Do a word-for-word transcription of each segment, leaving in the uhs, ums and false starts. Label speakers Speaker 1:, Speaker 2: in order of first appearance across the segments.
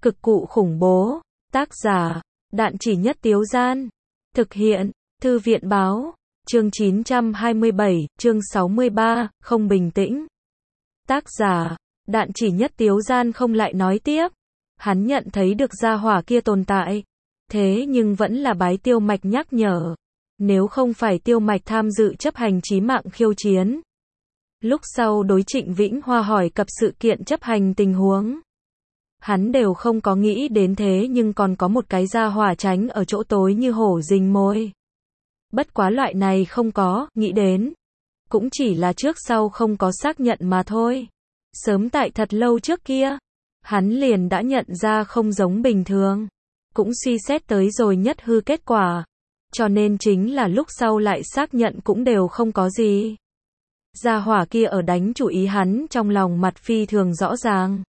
Speaker 1: Cực cụ khủng bố. Tác giả, Đạn Chỉ Nhất Tiếu Gian. Thực hiện, Thư viện báo. Chương chín trăm hai mươi bảy, chương sáu mươi ba, không bình tĩnh. Tác giả, Đạn Chỉ Nhất Tiếu Gian không lại nói tiếp. Hắn nhận thấy được gia hỏa kia tồn tại. Thế nhưng vẫn là bái Tiêu Mạch nhắc nhở. Nếu không phải Tiêu Mạch tham dự chấp hành chí mạng khiêu chiến. Lúc sau đối Trịnh Vĩnh Hoa hỏi cập sự kiện chấp hành tình huống. Hắn đều không có nghĩ đến thế nhưng còn có một cái gia hỏa tránh ở chỗ tối như hổ rình mồi. Bất quá loại này không có, nghĩ đến. Cũng chỉ là trước sau không có xác nhận mà thôi. Sớm tại thật lâu trước kia, hắn liền đã nhận ra không giống bình thường. Cũng suy xét tới rồi nhất hư kết quả. Cho nên chính là lúc sau lại xác nhận cũng đều không có gì. Gia hỏa kia ở đánh chủ ý hắn trong lòng mặt phi thường rõ ràng.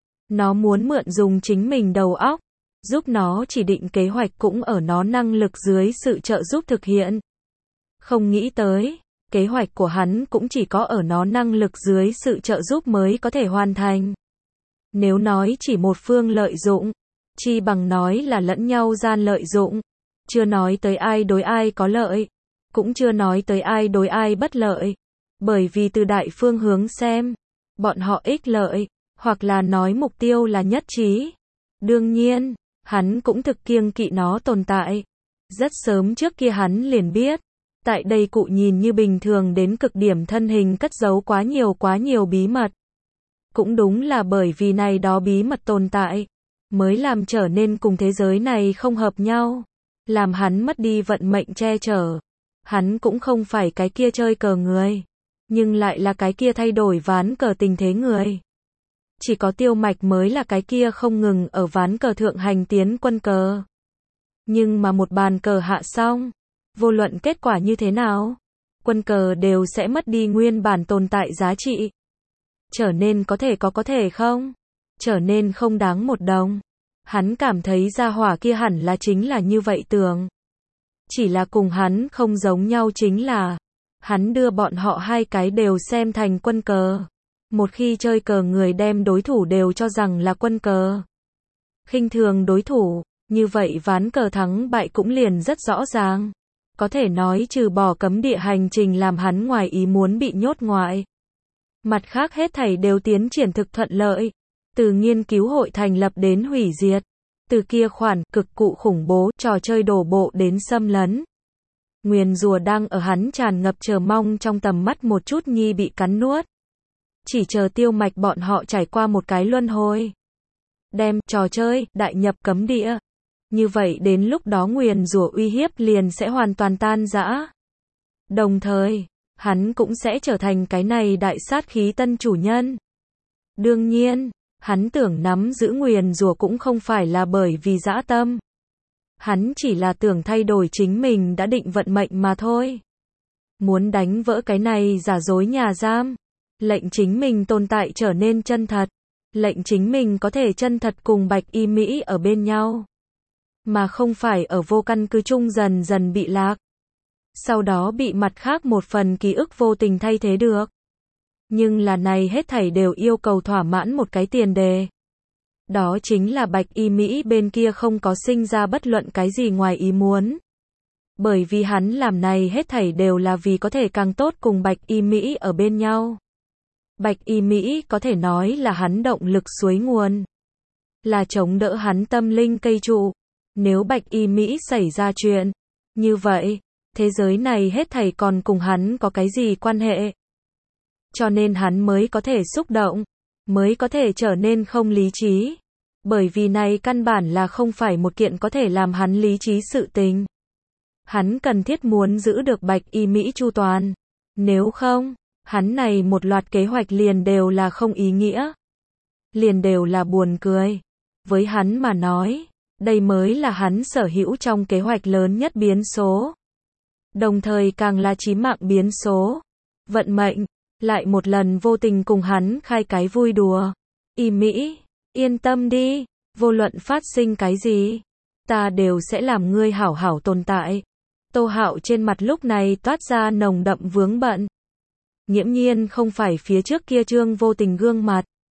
Speaker 1: Nó muốn mượn dùng chính mình đầu óc, giúp nó chỉ định kế hoạch cũng ở nó năng lực dưới sự trợ giúp thực hiện. Không nghĩ tới, kế hoạch của hắn cũng chỉ có ở nó năng lực dưới sự trợ giúp mới có thể hoàn thành. Nếu nói chỉ một phương lợi dụng, chi bằng nói là lẫn nhau gian lợi dụng. Chưa nói tới ai đối ai có lợi, cũng chưa nói tới ai đối ai bất lợi. Bởi vì từ đại phương hướng xem, bọn họ ích lợi, hoặc là nói mục tiêu là nhất trí. Đương nhiên, hắn cũng thực kiêng kỵ nó tồn tại. Rất sớm trước kia hắn liền biết, tại đây cụ nhìn như bình thường đến cực điểm thân hình cất giấu quá nhiều quá nhiều bí mật. Cũng đúng là bởi vì này đó bí mật tồn tại, mới làm trở nên cùng thế giới này không hợp nhau, làm hắn mất đi vận mệnh che chở. Hắn cũng không phải cái kia chơi cờ người, nhưng lại là cái kia thay đổi ván cờ tình thế người. Chỉ có Tiêu Mạch mới là cái kia không ngừng ở ván cờ thượng hành tiến quân cờ. Nhưng mà một bàn cờ hạ xong, vô luận kết quả như thế nào, quân cờ đều sẽ mất đi nguyên bản tồn tại giá trị. Trở nên có thể có có thể không, trở nên không đáng một đồng. Hắn cảm thấy gia hỏa kia hẳn là chính là như vậy tưởng. Chỉ là cùng hắn không giống nhau chính là, hắn đưa bọn họ hai cái đều xem thành quân cờ. Một khi chơi cờ người đem đối thủ đều cho rằng là quân cờ, khinh thường đối thủ, như vậy ván cờ thắng bại cũng liền rất rõ ràng. Có thể nói trừ bỏ cấm địa hành trình làm hắn ngoài ý muốn bị nhốt ngoại. Mặt khác hết thảy đều tiến triển thực thuận lợi. Từ nghiên cứu hội thành lập đến hủy diệt. Từ kia khoản cực cụ khủng bố trò chơi đổ bộ đến xâm lấn. Nguyền rủa đang ở hắn tràn ngập chờ mong trong tầm mắt một chút nhi bị cắn nuốt. Chỉ chờ Tiêu Mạch bọn họ trải qua một cái luân hồi. Đem trò chơi đại nhập cấm địa. Như vậy đến lúc đó nguyền rủa uy hiếp liền sẽ hoàn toàn tan rã. Đồng thời, hắn cũng sẽ trở thành cái này đại sát khí tân chủ nhân. Đương nhiên, hắn tưởng nắm giữ nguyền rủa cũng không phải là bởi vì dã tâm. Hắn chỉ là tưởng thay đổi chính mình đã định vận mệnh mà thôi. Muốn đánh vỡ cái này giả dối nhà giam. Lệnh chính mình tồn tại trở nên chân thật. Lệnh chính mình có thể chân thật cùng Bạch Y Mỹ ở bên nhau. Mà không phải ở vô căn cứ chung dần dần bị lạc. Sau đó bị mặt khác một phần ký ức vô tình thay thế được. Nhưng là này hết thảy đều yêu cầu thỏa mãn một cái tiền đề. Đó chính là Bạch Y Mỹ bên kia không có sinh ra bất luận cái gì ngoài ý muốn. Bởi vì hắn làm này hết thảy đều là vì có thể càng tốt cùng Bạch Y Mỹ ở bên nhau. Bạch Y Mỹ có thể nói là hắn động lực suối nguồn. Là chống đỡ hắn tâm linh cây trụ. Nếu Bạch Y Mỹ xảy ra chuyện, như vậy, thế giới này hết thảy còn cùng hắn có cái gì quan hệ? Cho nên hắn mới có thể xúc động, mới có thể trở nên không lý trí. Bởi vì này căn bản là không phải một kiện có thể làm hắn lý trí sự tình. Hắn cần thiết muốn giữ được Bạch Y Mỹ chu toàn. Nếu không, hắn này một loạt kế hoạch liền đều là không ý nghĩa. Liền đều là buồn cười. Với hắn mà nói, đây mới là hắn sở hữu trong kế hoạch lớn nhất biến số. Đồng thời càng là chí mạng biến số. Vận mệnh, lại một lần vô tình cùng hắn khai cái vui đùa. Y Mỹ, yên tâm đi, vô luận phát sinh cái gì, ta đều sẽ làm ngươi hảo hảo tồn tại. Tô Hạo trên mặt lúc này toát ra nồng đậm vướng bận. Nghiễm nhiên không phải phía trước kia trương vô tình gương mặt.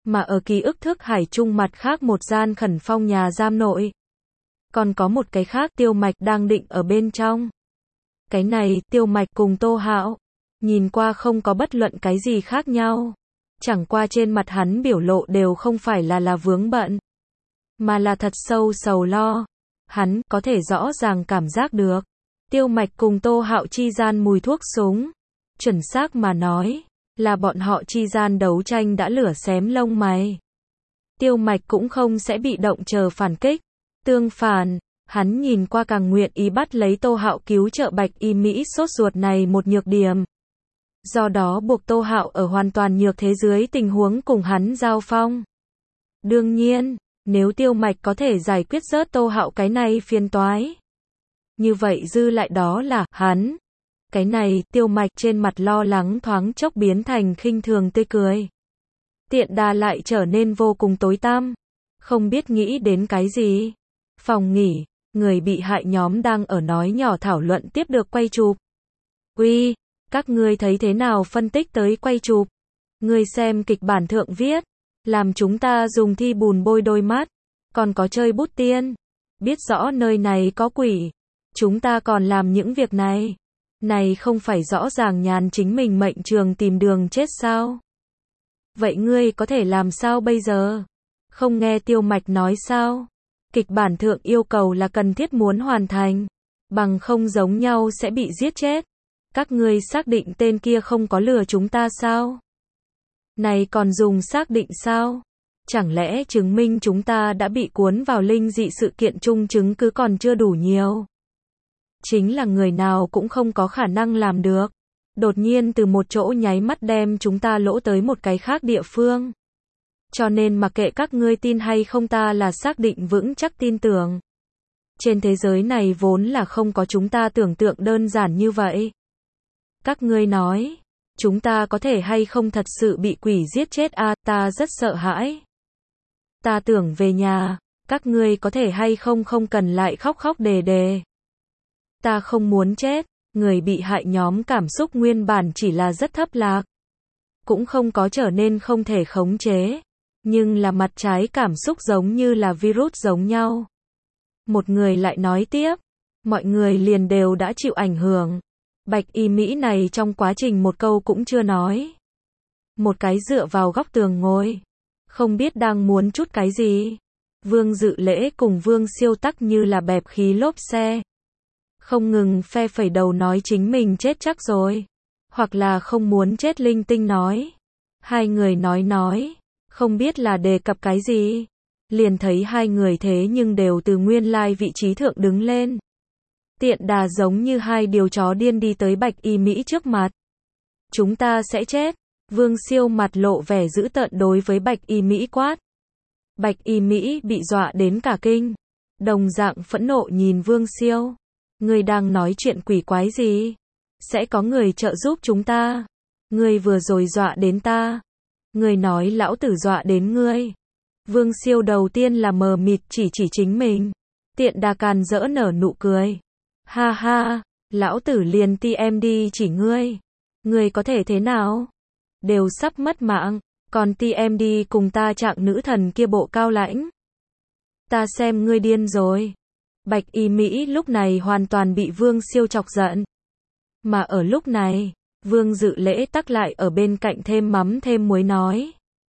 Speaker 1: Mà ở ký ức thức hải chung mặt khác một gian khẩn phong nhà giam nội. Còn có một cái khác Tiêu Mạch đang định ở bên trong. Cái này, Tiêu Mạch cùng Tô Hạo, nhìn qua không có bất luận cái gì khác nhau. Chẳng qua trên mặt hắn biểu lộ đều không phải là là vướng bận, mà là thật sâu sầu lo. Hắn có thể rõ ràng cảm giác được Tiêu Mạch cùng Tô Hạo chi gian mùi thuốc súng. Chuẩn xác mà nói, là bọn họ chi gian đấu tranh đã lửa xém lông mày. Tiêu Mạch cũng không sẽ bị động chờ phản kích. Tương phản, hắn nhìn qua càng nguyện ý bắt lấy Tô Hạo cứu trợ Bạch Y Mỹ sốt ruột này một nhược điểm. Do đó buộc Tô Hạo ở hoàn toàn nhược thế dưới tình huống cùng hắn giao phong. Đương nhiên, nếu Tiêu Mạch có thể giải quyết rớt Tô Hạo cái này phiền toái, như vậy dư lại đó là hắn. Cái này, Tiêu Mạch trên mặt lo lắng thoáng chốc biến thành khinh thường tươi cười. Tiện đà lại trở nên vô cùng tối tăm. Không biết nghĩ đến cái gì. Phòng nghỉ, người bị hại nhóm đang ở nói nhỏ thảo luận tiếp được quay chụp. Uy, các ngươi thấy thế nào phân tích tới quay chụp? Ngươi xem kịch bản thượng viết, làm chúng ta dùng thi bùn bôi đôi mắt, còn có chơi bút tiên. Biết rõ nơi này có quỷ, chúng ta còn làm những việc này. Này không phải rõ ràng nhàn chính mình mệnh trường tìm đường chết sao? Vậy ngươi có thể làm sao bây giờ? Không nghe Tiêu Mạch nói sao? Kịch bản thượng yêu cầu là cần thiết muốn hoàn thành, bằng không giống nhau sẽ bị giết chết. Các ngươi xác định tên kia không có lừa chúng ta sao? Này còn dùng xác định sao? Chẳng lẽ chứng minh chúng ta đã bị cuốn vào linh dị sự kiện chung chứng cứ còn chưa đủ nhiều? Chính là người nào cũng không có khả năng làm được. Đột nhiên từ một chỗ nháy mắt đem chúng ta lỗ tới một cái khác địa phương. Cho nên mặc kệ các ngươi tin hay không ta là xác định vững chắc tin tưởng. Trên thế giới này vốn là không có chúng ta tưởng tượng đơn giản như vậy. Các ngươi nói, chúng ta có thể hay không thật sự bị quỷ giết chết à, ta rất sợ hãi. Ta tưởng về nhà, các ngươi có thể hay không không cần lại khóc khóc đề đề. Ta không muốn chết, người bị hại nhóm cảm xúc nguyên bản chỉ là rất thấp lạc. Cũng không có trở nên không thể khống chế. Nhưng là mặt trái cảm xúc giống như là virus giống nhau. Một người lại nói tiếp, mọi người liền đều đã chịu ảnh hưởng. Bạch Y Mỹ này trong quá trình một câu cũng chưa nói. Một cái dựa vào góc tường ngồi, không biết đang muốn chút cái gì. Vương Dự Lễ cùng Vương Siêu tắc như là bẹp khí lốp xe. Không ngừng phe phẩy đầu nói chính mình chết chắc rồi. Hoặc là không muốn chết linh tinh nói. Hai người nói nói, không biết là đề cập cái gì. Liền thấy hai người thế nhưng đều từ nguyên lai vị trí thượng đứng lên. Tiện đà giống như hai điều chó điên đi tới Bạch Y Mỹ trước mặt. Chúng ta sẽ chết. Vương Siêu mặt lộ vẻ dữ tợn đối với Bạch Y Mỹ quát. Bạch Y Mỹ bị dọa đến cả kinh. Đồng dạng phẫn nộ nhìn Vương Siêu. Ngươi đang nói chuyện quỷ quái gì? Sẽ có người trợ giúp chúng ta. Ngươi vừa rồi dọa đến ta. Ngươi nói lão tử dọa đến ngươi. Vương Siêu đầu tiên là mờ mịt chỉ chỉ chính mình. Tiện đà càn rỡ nở nụ cười. Ha ha, lão tử liền ti em đi chỉ ngươi. Ngươi có thể thế nào? Đều sắp mất mạng, còn ti em đi cùng ta trạng nữ thần kia bộ cao lãnh. Ta xem ngươi điên rồi. Bạch Y Mỹ lúc này hoàn toàn bị Vương Siêu chọc giận. Mà ở lúc này, Vương Dự Lễ tắc lại ở bên cạnh thêm mắm thêm muối nói.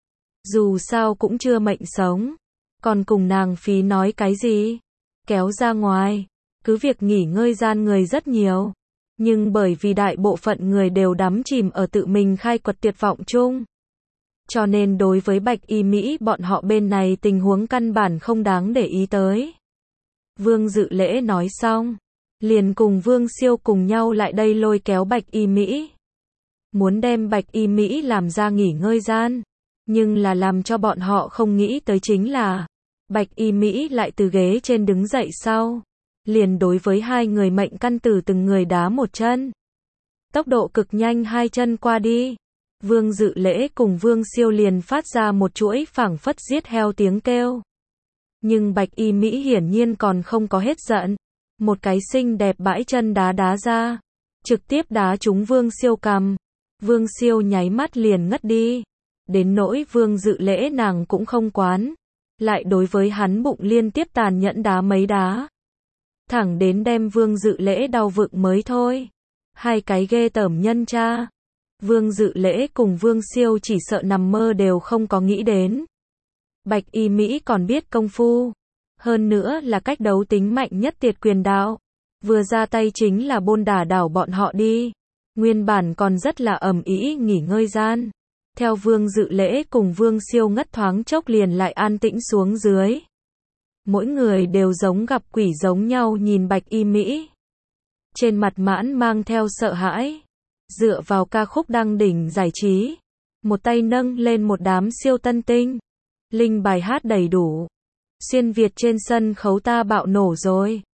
Speaker 1: Dù sao cũng chưa mệnh sống. Còn cùng nàng phí nói cái gì? Kéo ra ngoài. Cứ việc nghỉ ngơi gian người rất nhiều. Nhưng bởi vì đại bộ phận người đều đắm chìm ở tự mình khai quật tuyệt vọng chung. Cho nên đối với Bạch Y Mỹ bọn họ bên này tình huống căn bản không đáng để ý tới. Vương Dự Lễ nói xong. Liền cùng Vương Siêu cùng nhau lại đây lôi kéo Bạch Y Mỹ. Muốn đem Bạch Y Mỹ làm ra nghỉ ngơi gian. Nhưng là làm cho bọn họ không nghĩ tới chính là Bạch Y Mỹ lại từ ghế trên đứng dậy sau. Liền đối với hai người mệnh căn tử từng người đá một chân. Tốc độ cực nhanh hai chân qua đi. Vương Dự Lễ cùng Vương Siêu liền phát ra một chuỗi phảng phất giết heo tiếng kêu. Nhưng Bạch Y Mỹ hiển nhiên còn không có hết giận. Một cái xinh đẹp bãi chân đá đá ra. Trực tiếp đá trúng Vương Siêu cằm. Vương Siêu nháy mắt liền ngất đi. Đến nỗi Vương Dự Lễ nàng cũng không quán, lại đối với hắn bụng liên tiếp tàn nhẫn đá mấy đá. Thẳng đến đem Vương Dự Lễ đau vựng mới thôi. Hai cái ghê tởm nhân cha. Vương Dự Lễ cùng Vương Siêu chỉ sợ nằm mơ đều không có nghĩ đến. Bạch Y Mỹ còn biết công phu. Hơn nữa là cách đấu tính mạnh nhất Tiệt Quyền đạo. Vừa ra tay chính là bôn đả đảo bọn họ đi. Nguyên bản còn rất là ầm ĩ nghỉ ngơi gian. Theo Vương Dự Lễ cùng Vương Siêu ngất thoáng chốc liền lại an tĩnh xuống dưới. Mỗi người đều giống gặp quỷ giống nhau nhìn Bạch Y Mỹ. Trên mặt mãn mang theo sợ hãi. Dựa vào ca khúc đăng đỉnh giải trí. Một tay nâng lên một đám siêu tân tinh. Linh bài hát đầy đủ. Xuyên Việt trên sân khấu ta bạo nổ rồi.